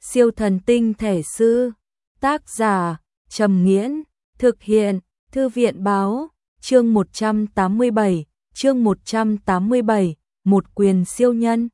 Siêu thần tinh thể sư. Tác giả Trầm Nghiễn. Thực hiện Thư viện Báo. Chương 187. Một quyền siêu nhân.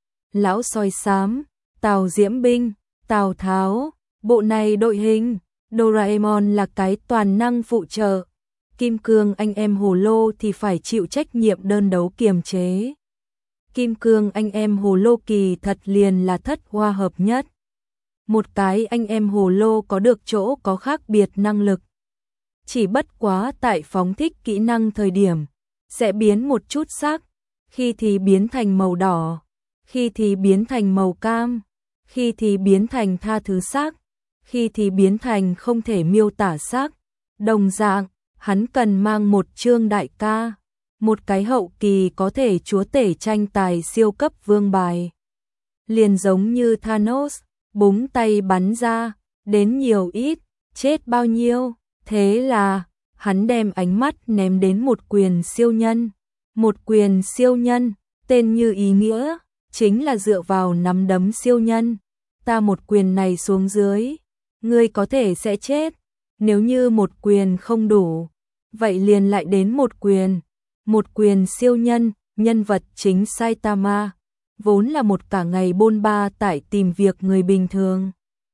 Lão sói xám, Tào Diễm Binh, Tào Tháo. Bộ này đội hình Doraemon là cái toàn năng phụ trợ. Kim Cương anh em Hồ Lô thì phải chịu trách nhiệm đơn đấu kiềm chế. Kim Cương anh em Hồ Lô kỳ thật liền là thất hoa hợp nhất. Một cái anh em Hồ Lô có được chỗ có khác biệt năng lực. Chỉ bất quá tại phóng thích kỹ năng thời điểm, sẽ biến một chút sắc, khi thì biến thành màu đỏ, khi thì biến thành màu cam, khi thì biến thành tha thứ sắc, khi thì biến thành không thể miêu tả sắc. Đồng dạng, hắn cần mang một chương đại ca, một cái hậu kỳ có thể chúa tể tranh tài siêu cấp vương bài. Liền giống như Thanos, búng tay bắn ra, đến nhiều ít, chết bao nhiêu. Thế là, hắn đem ánh mắt ném đến một quyền siêu nhân. Một quyền siêu nhân, tên như ý nghĩa, chính là dựa vào nắm đấm siêu nhân. Ta một quyền này xuống dưới, ngươi có thể sẽ chết. Nếu như một quyền không đủ, vậy liền lại đến một quyền. Một quyền siêu nhân, nhân vật chính Saitama, vốn là một cả ngày bôn ba tại tìm việc người bình thường.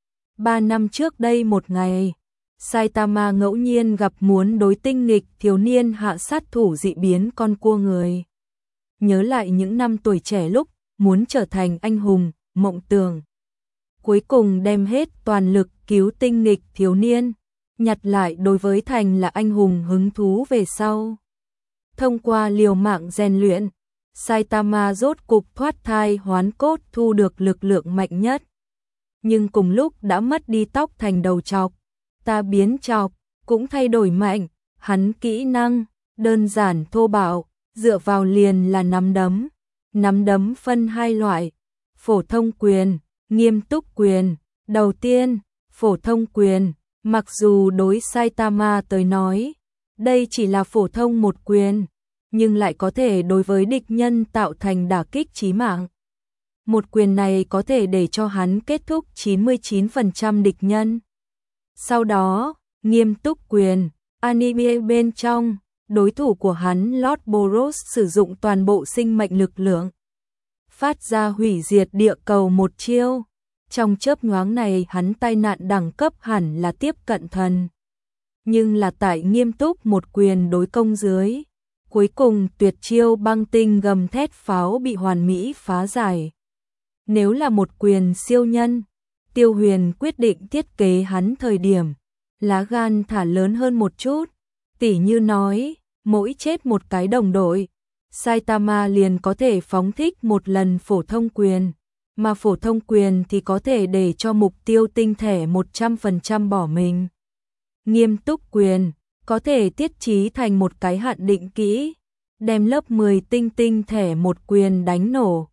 3 năm trước đây một ngày, Saitama ngẫu nhiên gặp muốn đối tinh nghịch thiếu niên hạ sát thủ dị biến con cua người. Nhớ lại những năm tuổi trẻ lúc muốn trở thành anh hùng, mộng tưởng. Cuối cùng đem hết toàn lực cứu tinh nghịch thiếu niên, nhặt lại đối với thành là anh hùng hứng thú về sau. Thông qua liều mạng rèn luyện, Saitama rốt cục thoát thai hoán cốt thu được lực lượng mạnh nhất. Nhưng cùng lúc đã mất đi tóc thành đầu trọc, ta biến trọc, cũng thay đổi mạnh, hắn kỹ năng, đơn giản thô bạo, dựa vào liền là nắm đấm. Nắm đấm phân hai loại, phổ thông quyền, nghiêm túc quyền. Đầu tiên, phổ thông quyền, mặc dù đối Saitama tới nói, đây chỉ là phổ thông một quyền, nhưng lại có thể đối với địch nhân tạo thành đả kích chí mạng. Một quyền này có thể để cho hắn kết thúc 99% địch nhân. Sau đó, nghiêm túc quyền, anime bên trong, đối thủ của hắn Lord Boros sử dụng toàn bộ sinh mệnh lực lượng, phát ra hủy diệt địa cầu một chiêu. Trong chớp nhoáng này hắn tai nạn đẳng cấp hẳn là tiếp cận thần. Nhưng là tại nghiêm túc một quyền đối công dưới, cuối cùng tuyệt chiêu băng tinh gầm thét pháo bị hoàn mỹ phá giải. Nếu là một quyền siêu nhân, Tiêu Huyền quyết định thiết kế hắn thời điểm, lá gan thả lớn hơn một chút, tỉ như nói, mỗi chết một cái đồng đội, Saitama liền có thể phóng thích một lần phổ thông quyền, mà phổ thông quyền thì có thể để cho mục tiêu tinh thể 100% bỏ mình. Nghiêm túc quyền, có thể tiết trí thành một cái hạn định kỹ, đem lớp 10 tinh thể một quyền đánh nổ,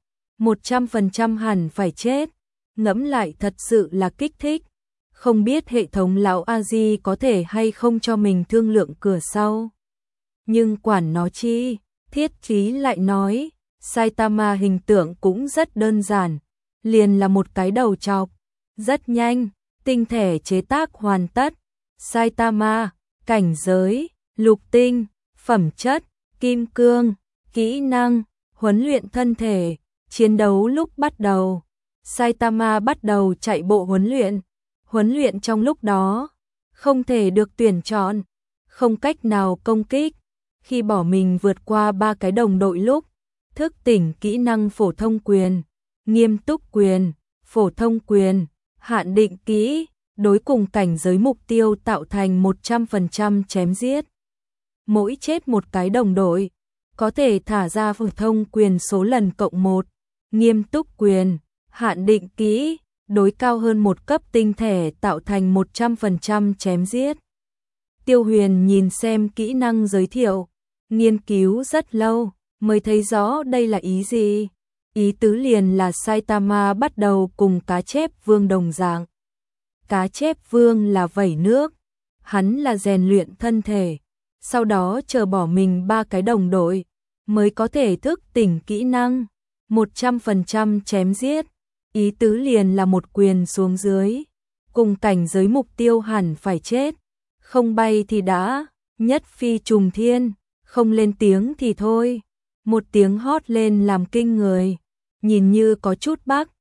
100% hẳn phải chết. Ngẫm lại thật sự là kích thích. Không biết hệ thống lão A-di có thể hay không cho mình thương lượng cửa sau. Nhưng quản nó chi, thiết trí lại nói, Saitama hình tượng cũng rất đơn giản, liền là một cái đầu trọc. Rất nhanh, tinh thể chế tác hoàn tất. Saitama, cảnh giới, lục tinh, phẩm chất, kim cương, kỹ năng, huấn luyện thân thể, chiến đấu lúc bắt đầu. Saitama bắt đầu chạy bộ huấn luyện. Huấn luyện trong lúc đó, không thể được tuyển chọn, không cách nào công kích. Khi bỏ mình vượt qua 3 cái đồng đội lúc, thức tỉnh kỹ năng phổ thông quyền, nghiêm túc quyền, phổ thông quyền, hạn định kỹ, đối cùng cảnh giới mục tiêu tạo thành 100% chém giết. Mỗi chết một cái đồng đội, có thể thả ra phổ thông quyền số lần cộng 1, nghiêm túc quyền, hạn định kỹ, đối cao hơn một cấp tinh thể tạo thành 100% chém giết. Tiêu Huyền nhìn xem kỹ năng giới thiệu, nghiên cứu rất lâu, mới thấy rõ đây là ý gì. Ý tứ liền là Saitama bắt đầu cùng cá chép vương đồng dạng. Cá chép vương là vẩy nước, hắn là rèn luyện thân thể, sau đó chờ bỏ mình 3 cái đồng đội, mới có thể thức tỉnh kỹ năng, 100% chém giết. ý tứ liền là một quyền xuống dưới, cùng cảnh giới mục tiêu hẳn phải chết, không bay thì đã, nhất phi trùng thiên, không lên tiếng thì thôi. Một tiếng hót lên làm kinh người, nhìn như có chút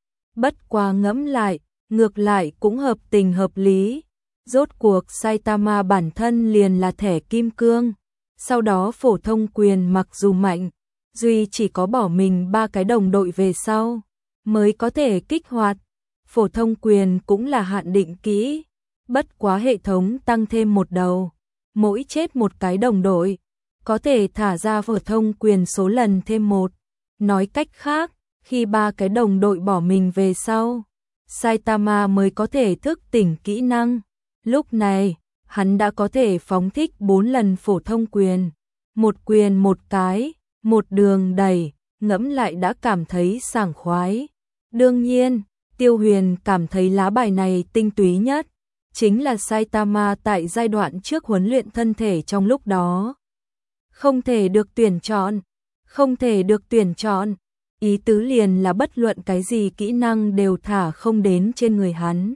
bất quá ngẫm lại, ngược lại cũng hợp tình hợp lý. Rốt cuộc Saitama bản thân liền là thẻ kim cương, sau đó phổ thông quyền mặc dù mạnh, duy chỉ có bỏ mình 3 cái đồng đội về sau mới có thể kích hoạt. Phổ thông quyền cũng là hạn định kỹ, bất quá hệ thống tăng thêm một đầu, mỗi chết một cái đồng đội, có thể thả ra phổ thông quyền số lần thêm một. Nói cách khác, khi 3 cái đồng đội bỏ mình về sau, Saitama mới có thể thức tỉnh kỹ năng. Lúc này, hắn đã có thể phóng thích 4 lần phổ thông quyền, một quyền một cái, một đường đẩy, ngẫm lại đã cảm thấy sảng khoái. Đương nhiên, Tiêu Huyền cảm thấy lá bài này tinh túy nhất, chính là Saitama tại giai đoạn trước huấn luyện thân thể trong lúc đó. Không thể được tuyển chọn, không thể được tuyển chọn, ý tứ liền là bất luận cái gì kỹ năng đều thả không đến trên người hắn.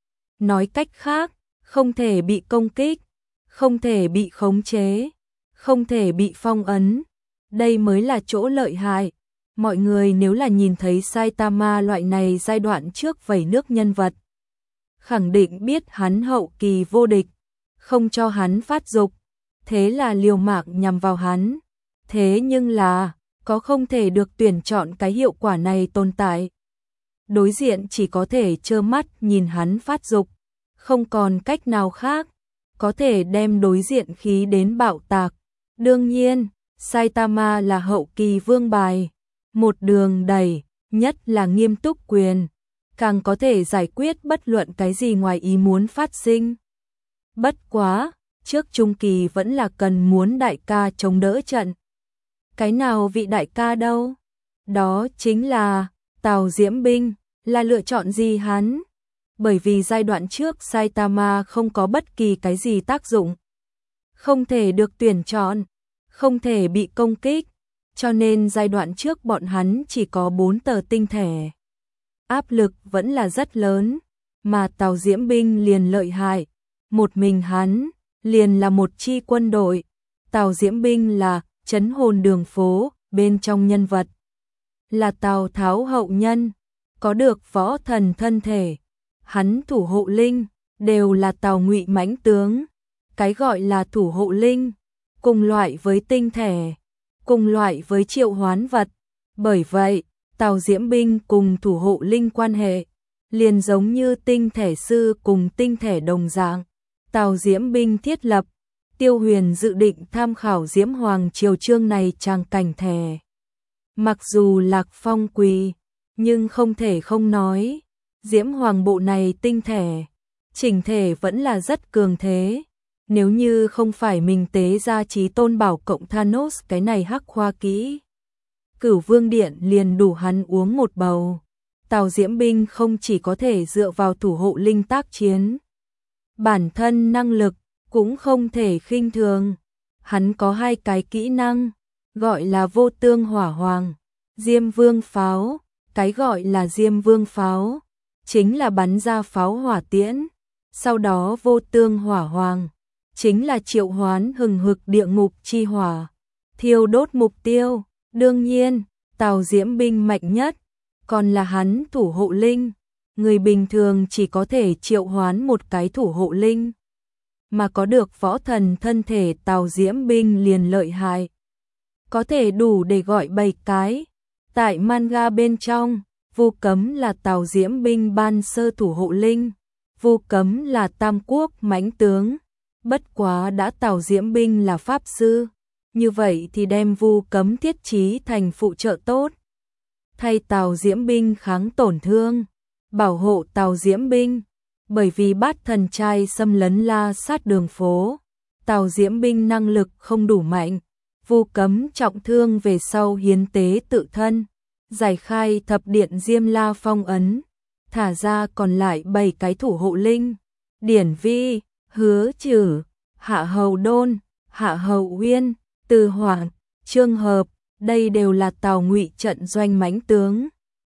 Nói cách khác, không thể bị công kích, không thể bị khống chế, không thể bị phong ấn. Đây mới là chỗ lợi hại. Mọi người nếu là nhìn thấy Saitama loại này giai đoạn trước vẩy nước nhân vật, khẳng định biết hắn hậu kỳ vô địch, không cho hắn phát dục, thế là liều mạng nhằm vào hắn. Thế nhưng là, có không thể được tuyển chọn cái hiệu quả này tồn tại. Đối diện chỉ có thể trơ mắt nhìn hắn phát dục, không còn cách nào khác, có thể đem đối diện khí đến bạo tạc. Đương nhiên, Saitama là hậu kỳ vương bài, một đường đẩy, nhất là nghiêm túc quyền, càng có thể giải quyết bất luận cái gì ngoài ý muốn phát sinh. Bất quá, trước trung kỳ vẫn là cần muốn đại ca chống đỡ trận. Cái nào vị đại ca đâu? Đó chính là Tào Diễm Binh. Là lựa chọn gì hắn? Bởi vì giai đoạn trước Saitama không có bất kỳ cái gì tác dụng, không thể được tuyển chọn, không thể bị công kích, cho nên giai đoạn trước bọn hắn chỉ có 4 tờ tinh thể. Áp lực vẫn là rất lớn, mà Tào Diễm Binh liền lợi hại, một mình hắn liền là một chi quân đội. Tào Diễm Binh là trấn hồn đường phố, bên trong nhân vật là Tào Tháo hậu nhân, có được võ thần thân thể, hắn thủ hộ linh đều là Tào Ngụy mãnh tướng. Cái gọi là thủ hộ linh, cùng loại với tinh thể, cùng loại với triệu hoán vật. Bởi vậy, Tào Diễm Binh cùng thủ hộ linh quan hệ liền giống như tinh thể sư cùng tinh thể đồng dạng. Tào Diễm Binh thiết lập, Tiêu Huyền dự định tham khảo Diễm Hoàng triều chương này tràng cảnh thề. Mặc dù Lạc Phong quỳ, nhưng không thể không nói, Diễm Hoàng bộ này tinh thể, chỉnh thể vẫn là rất cường thế. Nếu như không phải mình tế ra Chí Tôn Bảo cộng Thanos cái này hắc khoa kỹ, Cửu Vương Điện liền đủ hắn uống một bầu. Tào Diễm Binh không chỉ có thể dựa vào thủ hộ linh tác chiến, bản thân năng lực cũng không thể khinh thường. Hắn có 2 cái kỹ năng, gọi là Vô Tương Hỏa Hoàng, Diêm Vương Pháo. Cái gọi là Diêm Vương Pháo chính là bắn ra pháo hỏa tiễn, sau đó Vô Tương Hỏa Hoàng chính là triệu hoán hừng hực địa ngục chi hỏa, thiêu đốt mục tiêu. Đương nhiên, Tào Diễm Binh mạnh nhất còn là hắn thủ hộ linh. Người bình thường chỉ có thể triệu hoán một cái thủ hộ linh, mà có được võ thần thân thể Tào Diễm Binh liền lợi hại, có thể đủ để gọi 7 cái. Tại manga bên trong, Vu Cấm là Tào Diễm Binh ban sơ thủ hộ linh, Vu Cấm là Tam Quốc mãnh tướng. Bất quá đã Tào Diễm Binh là pháp sư, như vậy thì đem Vu Cấm thiết trí thành phụ trợ tốt, thay Tào Diễm Binh kháng tổn thương, bảo hộ Tào Diễm Binh. Bởi vì Bát Thần Trai xâm lấn la sát đường phố, Tào Diễm Binh năng lực không đủ mạnh, Vu Cấm trọng thương về sau hiến tế tự thân, giải khai thập điện Diêm La phong ấn, thả ra còn lại 7 cái thủ hộ linh, Điển Vi, Hứa Trử, Hạ Hầu Đôn, Hạ Hầu Uyên, Từ Hoàng, Trương Hợp. Đây đều là Tào Ngụy trận doanh mãnh tướng.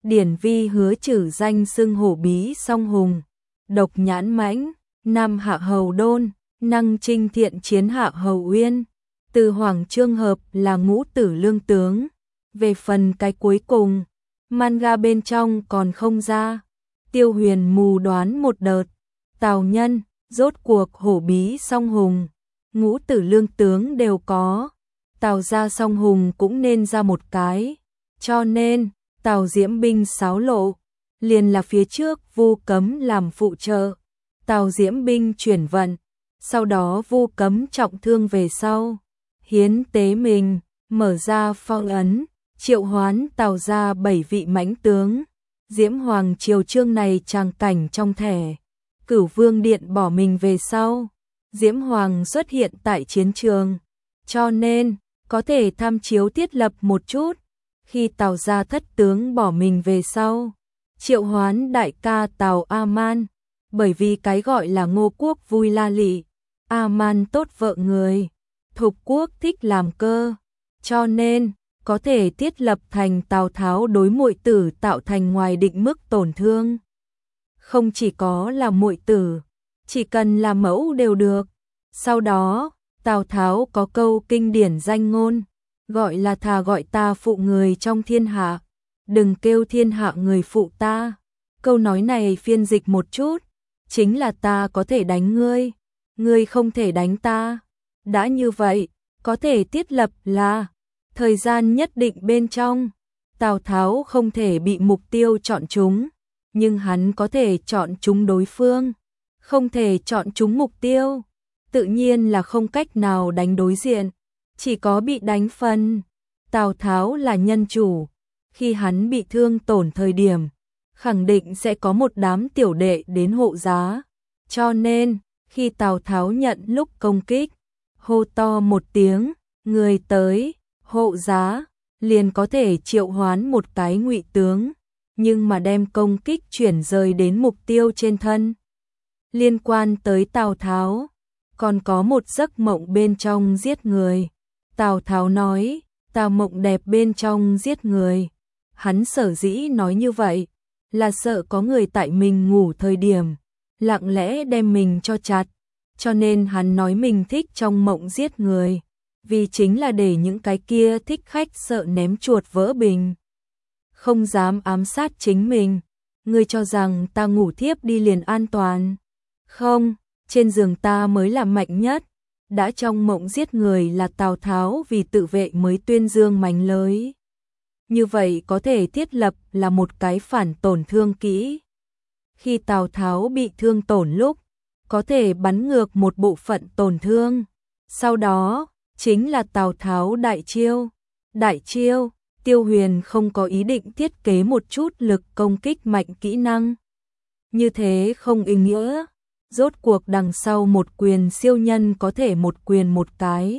Điển Vi hứa trừ danh xưng hổ bí song hùng, độc nhãn mãnh, nam hạ hầu đôn, năng trinh thiện chiến hạ hầu uyên. Từ Hoàng Trương Hợp là ngũ tử lương tướng. Về phần cái cuối cùng, manga bên trong còn không ra. Tiêu Huyền mù đoán một đợt. Tào Nhân, rốt cuộc hổ bí song hùng, ngũ tử lương tướng đều có. Tào ra song hùng cũng nên ra một cái. Cho nên, Tào Diễm binh xáo lộ, liền là phía trước Vu Cấm làm phụ trợ. Tào Diễm binh chuyển vận, sau đó Vu Cấm trọng thương về sau. Hiến tế mình, mở ra phong ấn, triệu hoán Tào ra 7 vị mãnh tướng. Diễm Hoàng triều chương này tràng cảnh trong thẻ. Cửu Vương Điện bỏ mình về sau. Diễm Hoàng xuất hiện tại chiến trường. Cho nên, có thể tham chiếu thiết lập một chút. Khi Tào gia thất tướng bỏ mình về sau, triệu hoán đại ca Tào A-man. Bởi vì cái gọi là Ngô Quốc vui la lị, A-man tốt vợ người, Thục Quốc thích làm cơ. Cho nên, có thể thiết lập thành Tào Tháo đối muội tử tạo thành ngoài định mức tổn thương. Không chỉ có là muội tử, chỉ cần là mẫu đều được. Sau đó, Tào Tháo có câu kinh điển danh ngôn, gọi là thà gọi ta phụ người trong thiên hạ, đừng kêu thiên hạ người phụ ta. Câu nói này phiên dịch một chút, chính là ta có thể đánh ngươi, ngươi không thể đánh ta. Đã như vậy, có thể thiết lập là thời gian nhất định bên trong, Tào Tháo không thể bị mục tiêu chọn chúng, nhưng hắn có thể chọn chúng đối phương, không thể chọn chúng mục tiêu, tự nhiên là không cách nào đánh đối diện, chỉ có bị đánh phần. Tào Tháo là nhân chủ, khi hắn bị thương tổn thời điểm, khẳng định sẽ có một đám tiểu đệ đến hộ giá, cho nên, khi Tào Tháo nhận lúc công kích, hô to một tiếng, người tới, hộ giá, liền có thể triệu hoán một cái ngụy tướng, nhưng mà đem công kích chuyển rời đến mục tiêu trên thân. Liên quan tới Tào Tháo, còn có một giấc mộng bên trong giết người. Tào Tháo nói, Tào mộng đẹp bên trong giết người. Hắn sở dĩ nói như vậy, là sợ có người tại mình ngủ thời điểm, lặng lẽ đem mình cho chặt. Cho nên hắn nói mình thích trong mộng giết người, vì chính là để những cái kia thích khách sợ ném chuột vỡ bình, không dám ám sát chính mình. Ngươi cho rằng ta ngủ thiếp đi liền an toàn? Không, trên giường ta mới là mạnh nhất. Đã trong mộng giết người là Tào Tháo vì tự vệ mới tuyên dương mánh lới. Như vậy có thể thiết lập là một cái phản tổn thương kỹ. Khi Tào Tháo bị thương tổn lúc, có thể bắn ngược một bộ phận tổn thương. Sau đó, chính là Tào Tháo đại chiêu. Đại chiêu, Tiêu Huyền không có ý định thiết kế một chút lực công kích mạnh kỹ năng. Như thế không ý nghĩa. Rốt cuộc đằng sau một quyền siêu nhân có thể một quyền một cái.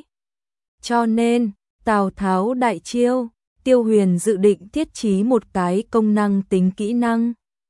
Cho nên, Tào Tháo đại chiêu, Tiêu Huyền dự định thiết trí một cái công năng tính kỹ năng.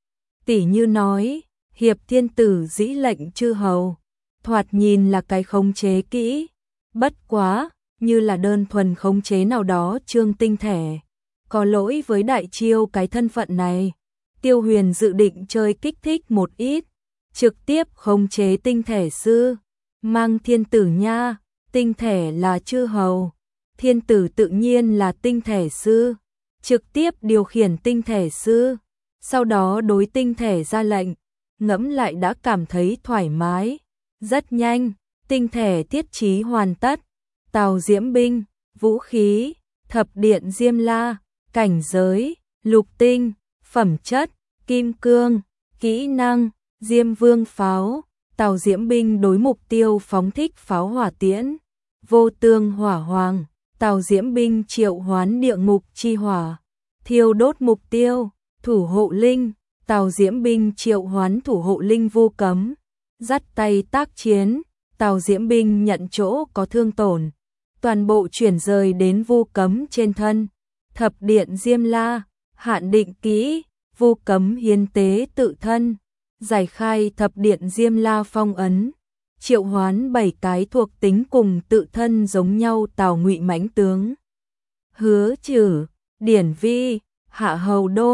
Tỉ như nói, hiệp thiên tử dĩ lệnh chư hầu, thoạt nhìn là cái khống chế kỹ, bất quá, như là đơn thuần khống chế nào đó trương tinh thể. Có lỗi với đại chiêu cái thân phận này, Tiêu Huyền dự định chơi kích thích một ít, trực tiếp khống chế tinh thể sư, mang thiên tử nha, tinh thể là chư hầu, thiên tử tự nhiên là tinh thể sư, trực tiếp điều khiển tinh thể sư, sau đó đối tinh thể ra lệnh, ngẫm lại đã cảm thấy thoải mái. Rất nhanh, tinh thể thiết trí hoàn tất, Tào Diễm binh, vũ khí, thập điện Diêm La, cảnh giới, lục tinh, phẩm chất, kim cương, kỹ năng, Diêm Vương pháo, Tào Diễm binh đối mục tiêu phóng thích pháo hỏa tiễn, vô tương hỏa hoàng, Tào Diễm binh triệu hoán địa ngục chi hỏa, thiêu đốt mục tiêu, thủ hộ linh, Tào Diễm binh triệu hoán thủ hộ linh Vu Cấm, dắt tay tác chiến, Tào Diễm binh nhận chỗ có thương tổn, toàn bộ chuyển rời đến Vu Cấm trên thân, thập điện Diêm La, hạn định kỹ, Vu Cấm hiến tế tự thân, giải khai thập điện Diêm La phong ấn, triệu hoán 7 cái thuộc tính cùng tự thân giống nhau Tào Ngụy mãnh tướng. Hứa Trừ, Điển Vi, Hạ Hầu Đôn,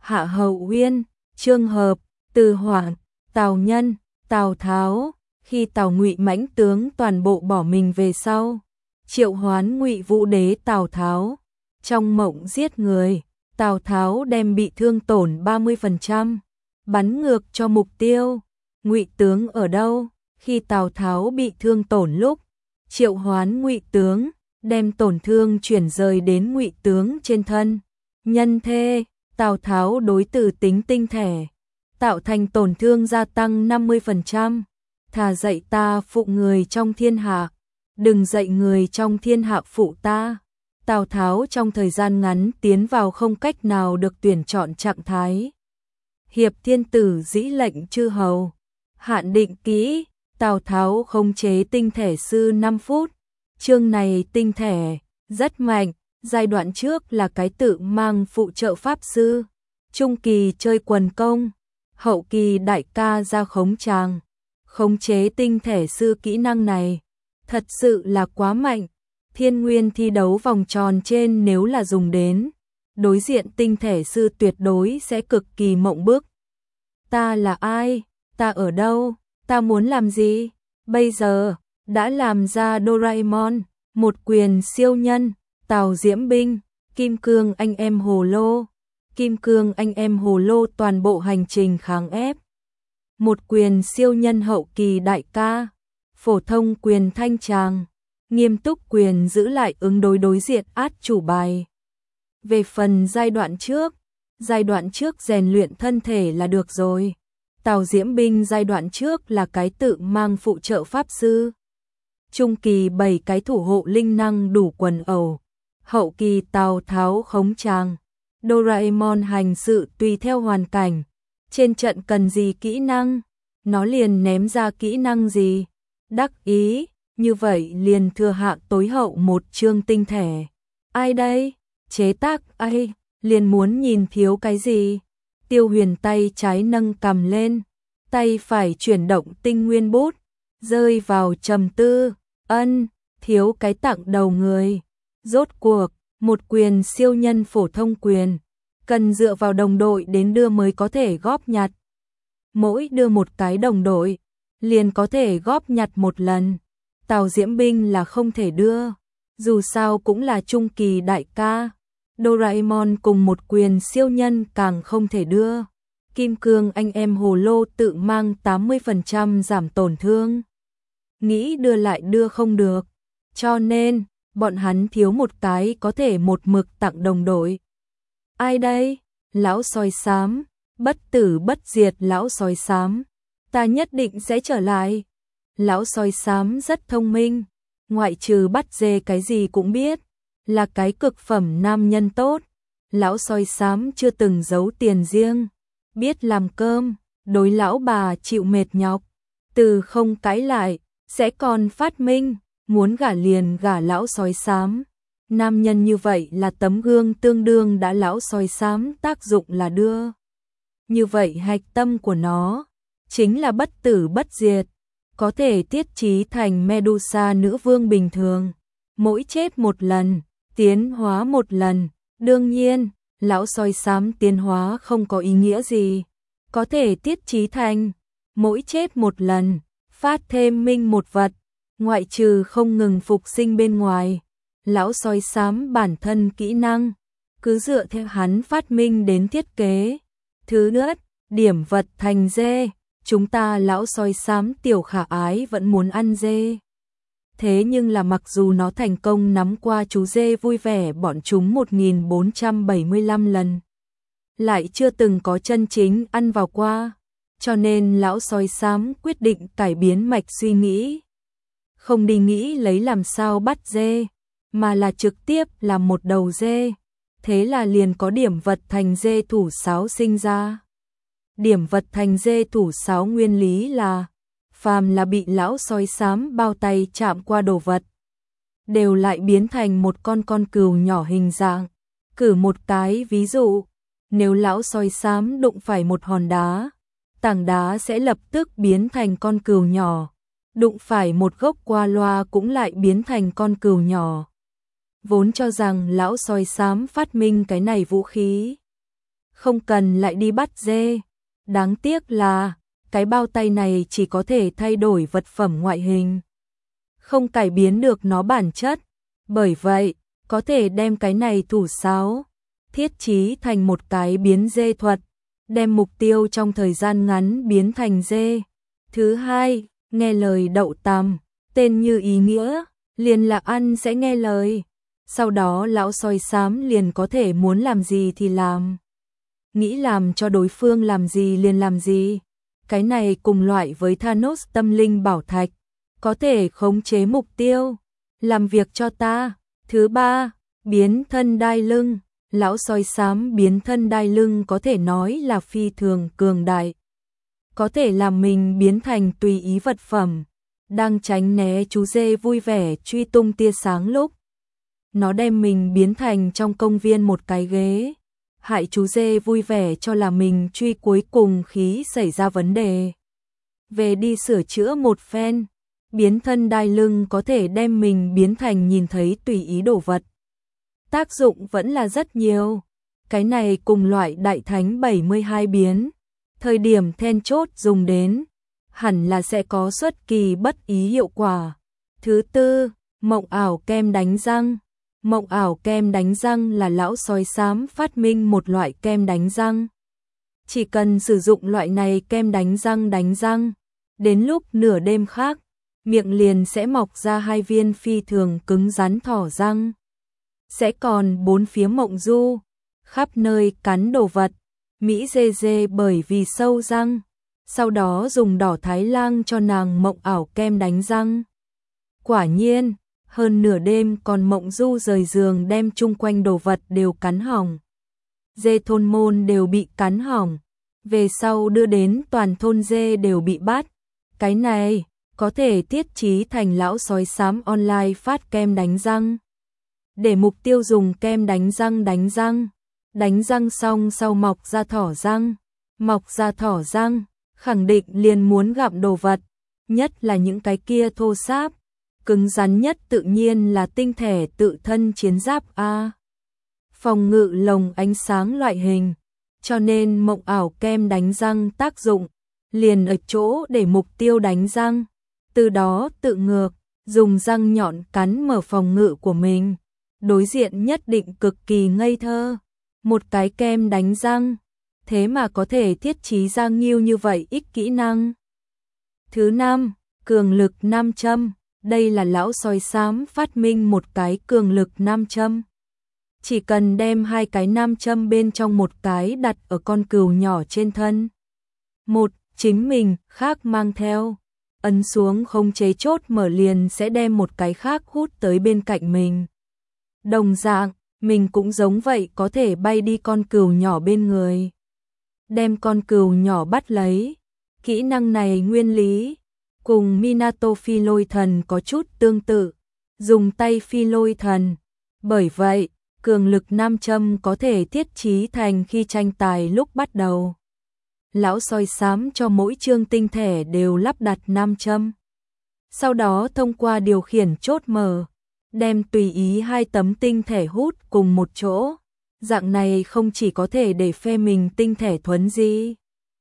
Hạ Hầu Uyên, Trương Hợp, Từ Hoảng, Tào Nhân, Tào Tháo, khi Tào Ngụy mãnh tướng toàn bộ bỏ mình về sau, triệu hoán Ngụy Vũ Đế Tào Tháo, trong mộng giết người, Tào Tháo đem bị thương tổn 30%, bắn ngược cho mục tiêu. Ngụy tướng ở đâu? Khi Tào Tháo bị thương tổn lúc triệu hoán Ngụy tướng, đem tổn thương chuyển rời đến Ngụy tướng trên thân. Nhân thê, Tào Tháo đối tử tính tinh thể, tạo thành tổn thương gia tăng 50%. Thà dạy ta phụ người trong thiên hạ, đừng dạy người trong thiên hạ phụ ta. Tào Tháo trong thời gian ngắn tiến vào không cách nào được tuyển chọn trạng thái. Hiệp thiên tử dĩ lệnh chư hầu, hạn định kỹ, Tào Tháo khống chế tinh thể sư 5 phút. Chương này tinh thể rất mạnh, giai đoạn trước là cái tự mang phụ trợ pháp sư, trung kỳ chơi quần công, hậu kỳ đại ca ra khống tràng. Khống chế tinh thể sư kỹ năng này thật sự là quá mạnh. Thiên Nguyên thi đấu vòng tròn trên nếu là dùng đến, đối diện tinh thể sư tuyệt đối sẽ cực kỳ mộng bức. Ta là ai? Ta ở đâu? Ta muốn làm gì? Bây giờ, đã làm ra Doraemon, một quyền siêu nhân, Tào Diễm Binh, Kim Cương anh em Hồ Lô. Kim Cương anh em Hồ Lô toàn bộ hành trình kháng ép. Một quyền siêu nhân hậu kỳ đại ca, phổ thông quyền thanh tràng, nghiêm túc quyền giữ lại ứng đối diện át chủ bài. Về phần giai đoạn trước rèn luyện thân thể là được rồi. Tào Diễm Binh giai đoạn trước là cái tự mang phụ trợ pháp sư. Trung kỳ 7 cái thủ hộ linh năng đủ quần ẩu. Hậu kỳ Tào Tháo khống tràng. Doraemon hành sự tùy theo hoàn cảnh. Trên trận cần gì kỹ năng, nó liền ném ra kỹ năng gì. Đắc ý, như vậy liền thừa hạ tối hậu một chương tinh thể. Ai đây? Chế tác ai? Liền muốn nhìn thiếu cái gì? Tiêu Huyền tay trái nâng cầm lên, tay phải chuyển động tinh nguyên bút, rơi vào trầm tư. Thiếu cái tặng đầu người. Rốt cuộc, một quyền siêu nhân phổ thông quyền, cần dựa vào đồng đội đến đưa mới có thể góp nhặt. Mỗi đưa một cái đồng đội, liền có thể góp nhặt một lần. Tào Diễm Binh là không thể đưa, dù sao cũng là trung kỳ đại ca. Doraemon cùng một quyền siêu nhân càng không thể đưa. Kim Cương anh em Hồ Lô tự mang 80% giảm tổn thương. Nghĩ đưa lại đưa không được, cho nên bọn hắn thiếu một cái có thể một mực tặng đồng đội. Ai đây? Lão sói xám, bất tử bất diệt lão sói xám. Ta nhất định sẽ trở lại. Lão sói xám rất thông minh, ngoại trừ bắt dê cái gì cũng biết, là cái cực phẩm nam nhân tốt. Lão sói xám chưa từng giấu tiền riêng, biết làm cơm, đối lão bà chịu mệt nhọc, từ không cãi lại, sẽ còn phát minh, muốn gả liền gả lão sói xám. Nam nhân như vậy là tấm gương tương đương đã lão sói xám tác dụng là đưa. Như vậy hạch tâm của nó chính là bất tử bất diệt, có thể tiết trí thành Medusa nữ vương bình thường, mỗi chết một lần, tiến hóa một lần. Đương nhiên, lão sói xám tiến hóa không có ý nghĩa gì, có thể tiết trí thành mỗi chết một lần, phát thêm minh một vật, ngoại trừ không ngừng phục sinh bên ngoài. Lão sói xám bản thân kỹ năng, cứ dựa theo hắn phát minh đến thiết kế. Thứ nữa, điểm vật thành dê, chúng ta lão sói xám tiểu khả ái vẫn muốn ăn dê. Thế nhưng là mặc dù nó thành công nắm qua chú dê vui vẻ bọn chúng 1475 lần, lại chưa từng có chân chính ăn vào qua, cho nên lão sói xám quyết định cải biến mạch suy nghĩ. Không đi nghĩ lấy làm sao bắt dê, mà là trực tiếp làm một đầu dê. Thế là liền có điểm vật thành dê thủ sáo sinh ra. Điểm vật thành dê thủ sáo nguyên lý là phàm là bị lão sói xám bao tay chạm qua đồ vật, đều lại biến thành một con cừu nhỏ hình dạng. Cử một cái ví dụ, nếu lão sói xám đụng phải một hòn đá, tảng đá sẽ lập tức biến thành con cừu nhỏ. Đụng phải một gốc qua loa cũng lại biến thành con cừu nhỏ. Vốn cho rằng lão sói xám phát minh cái này vũ khí không cần lại đi bắt dê. Đáng tiếc là, cái bao tay này chỉ có thể thay đổi vật phẩm ngoại hình, không cải biến được nó bản chất. Bởi vậy, có thể đem cái này thủ sáo, thiết trí thành một cái biến dê thuật, đem mục tiêu trong thời gian ngắn biến thành dê. Thứ hai, nghe lời đậu tằm, tên như ý nghĩa, liền là ăn sẽ nghe lời. Sau đó lão sói xám liền có thể muốn làm gì thì làm, nghĩ làm cho đối phương làm gì liền làm gì. Cái này cùng loại với Thanos tâm linh bảo thạch, có thể khống chế mục tiêu, làm việc cho ta. Thứ ba, biến thân đai lưng. Lão sói xám biến thân đai lưng có thể nói là phi thường cường đại, có thể làm mình biến thành tùy ý vật phẩm. Đang tránh né chú dê vui vẻ truy tung tia sáng lúc, nó đem mình biến thành trong công viên một cái ghế, hại chú dê vui vẻ cho là mình truy, cuối cùng khí xảy ra vấn đề, về đi sửa chữa một phen. Biến thân đai lưng có thể đem mình biến thành nhìn thấy tùy ý đồ vật, tác dụng vẫn là rất nhiều. Cái này cùng loại đại thánh 72 biến, thời điểm then chốt dùng đến, hẳn là sẽ có xuất kỳ bất ý hiệu quả. Thứ tư, mộng ảo kem đánh răng. Mộng ảo kem đánh răng là lão sói xám phát minh một loại kem đánh răng. Chỉ cần sử dụng loại này kem đánh răng, đến lúc nửa đêm khác, miệng liền sẽ mọc ra 2 viên phi thường cứng rắn thỏ răng. Sẽ còn 4 phía mộng du, khắp nơi cắn đồ vật, Mỹ dê dê bởi vì sâu răng. Sau đó dùng đỏ Thái Lang cho nàng mộng ảo kem đánh răng. Quả nhiên, hơn nửa đêm còn mộng du rời giường đem chung quanh đồ vật đều cắn hỏng. Dê thôn môn đều bị cắn hỏng, về sau đưa đến toàn thôn dê đều bị bắt. Cái này có thể thiết trí thành lão sói xám online phát kem đánh răng, để mục tiêu dùng kem đánh răng xong sau mọc ra thỏ răng, khẳng định liền muốn gặm đồ vật, nhất là những cái kia thô sáp, cứng rắn nhất tự nhiên là tinh thể tự thân chiến giáp A, phòng ngự lồng ánh sáng loại hình. Cho nên mộng ảo kem đánh răng tác dụng liền ở chỗ để mục tiêu đánh răng, từ đó tự ngược, dùng răng nhọn cắn mở phòng ngự của mình. Đối diện nhất định cực kỳ ngây thơ, một cái kem đánh răng, thế mà có thể thiết trí ra nghiêu như vậy ít kỹ năng. Thứ năm, cường lực nam châm. Đây là lão sói xám phát minh một cái cường lực nam châm. Chỉ cần đem 2 cái nam châm bên trong một cái đặt ở con cừu nhỏ trên thân. Một, chính mình, khác mang theo. Ấn xuống không chế chốt mở liền sẽ đem một cái khác hút tới bên cạnh mình. Đồng dạng, mình cũng giống vậy có thể bay đi con cừu nhỏ bên người, đem con cừu nhỏ bắt lấy. Kỹ năng này nguyên lý cùng Minato phi lôi thần có chút tương tự, dùng tay phi lôi thần. Bởi vậy, cường lực nam châm có thể thiết trí thành khi tranh tài lúc bắt đầu. Lão sói xám cho mỗi chương tinh thể đều lắp đặt nam châm. Sau đó thông qua điều khiển chốt mở, đem tùy ý 2 tấm tinh thể hút cùng một chỗ. Dạng này không chỉ có thể để phe mình tinh thể thuấn di,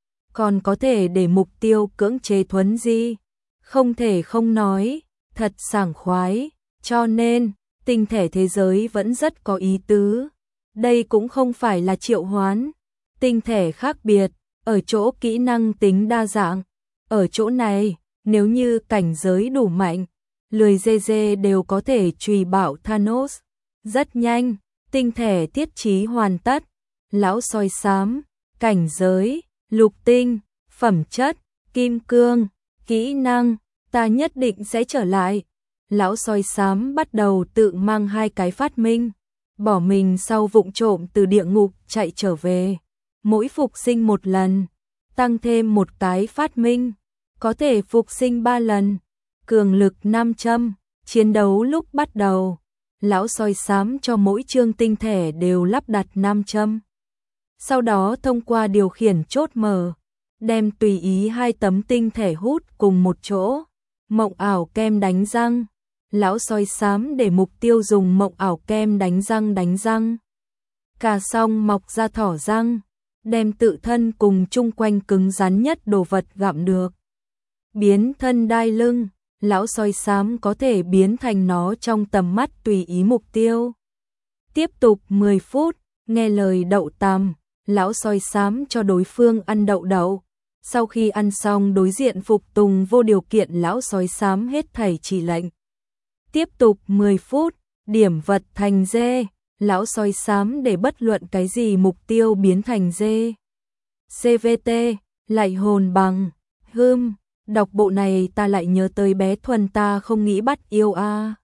còn có thể để mục tiêu cưỡng chế thuấn di. Không thể không nói, thật sảng khoái. Cho nên, tinh thể thế giới vẫn rất có ý tứ. Đây cũng không phải là triệu hoán. Tinh thể khác biệt, ở chỗ kỹ năng tính đa dạng. Ở chỗ này, nếu như cảnh giới đủ mạnh, lười dê dê đều có thể trùy bạo Thanos. Rất nhanh, tinh thể thiết trí hoàn tất. Lão sói xám, cảnh giới, lục tinh, phẩm chất, kim cương, kỹ năng, ta nhất định sẽ trở lại. Lão sói xám bắt đầu tự mang 2 cái phát minh, bỏ mình sau vụng trộm từ địa ngục chạy trở về. Mỗi phục sinh 1 lần, tăng thêm 1 cái phát minh, có thể phục sinh 3 lần. Cường lực nam châm, chiến đấu lúc bắt đầu, lão sói xám cho mỗi chương tinh thể đều lắp đặt nam châm. Sau đó thông qua điều khiển chốt mở, đem tùy ý 2 tấm tinh thể hút cùng một chỗ. Mộng ảo kem đánh răng. Lão sói xám để mục tiêu dùng mộng ảo kem đánh răng. Cà xong mọc ra thỏ răng, đem tự thân cùng chung quanh cứng rắn nhất đồ vật gặm được. Biến thân đai lưng, lão sói xám có thể biến thành nó trong tầm mắt tùy ý mục tiêu. Tiếp tục 10 phút, nghe lời đậu tằm, lão sói xám cho đối phương ăn đậu đậu. Sau khi ăn xong đối diện phục tùng vô điều kiện lão sói xám hết thảy chỉ lệnh. Tiếp tục 10 phút, điểm vật thành dê, lão sói xám để bất luận cái gì mục tiêu biến thành dê. CVT, lại hồn bằng, đọc bộ này ta lại nhớ tới bé Thuần ta không nghĩ bắt yêu a.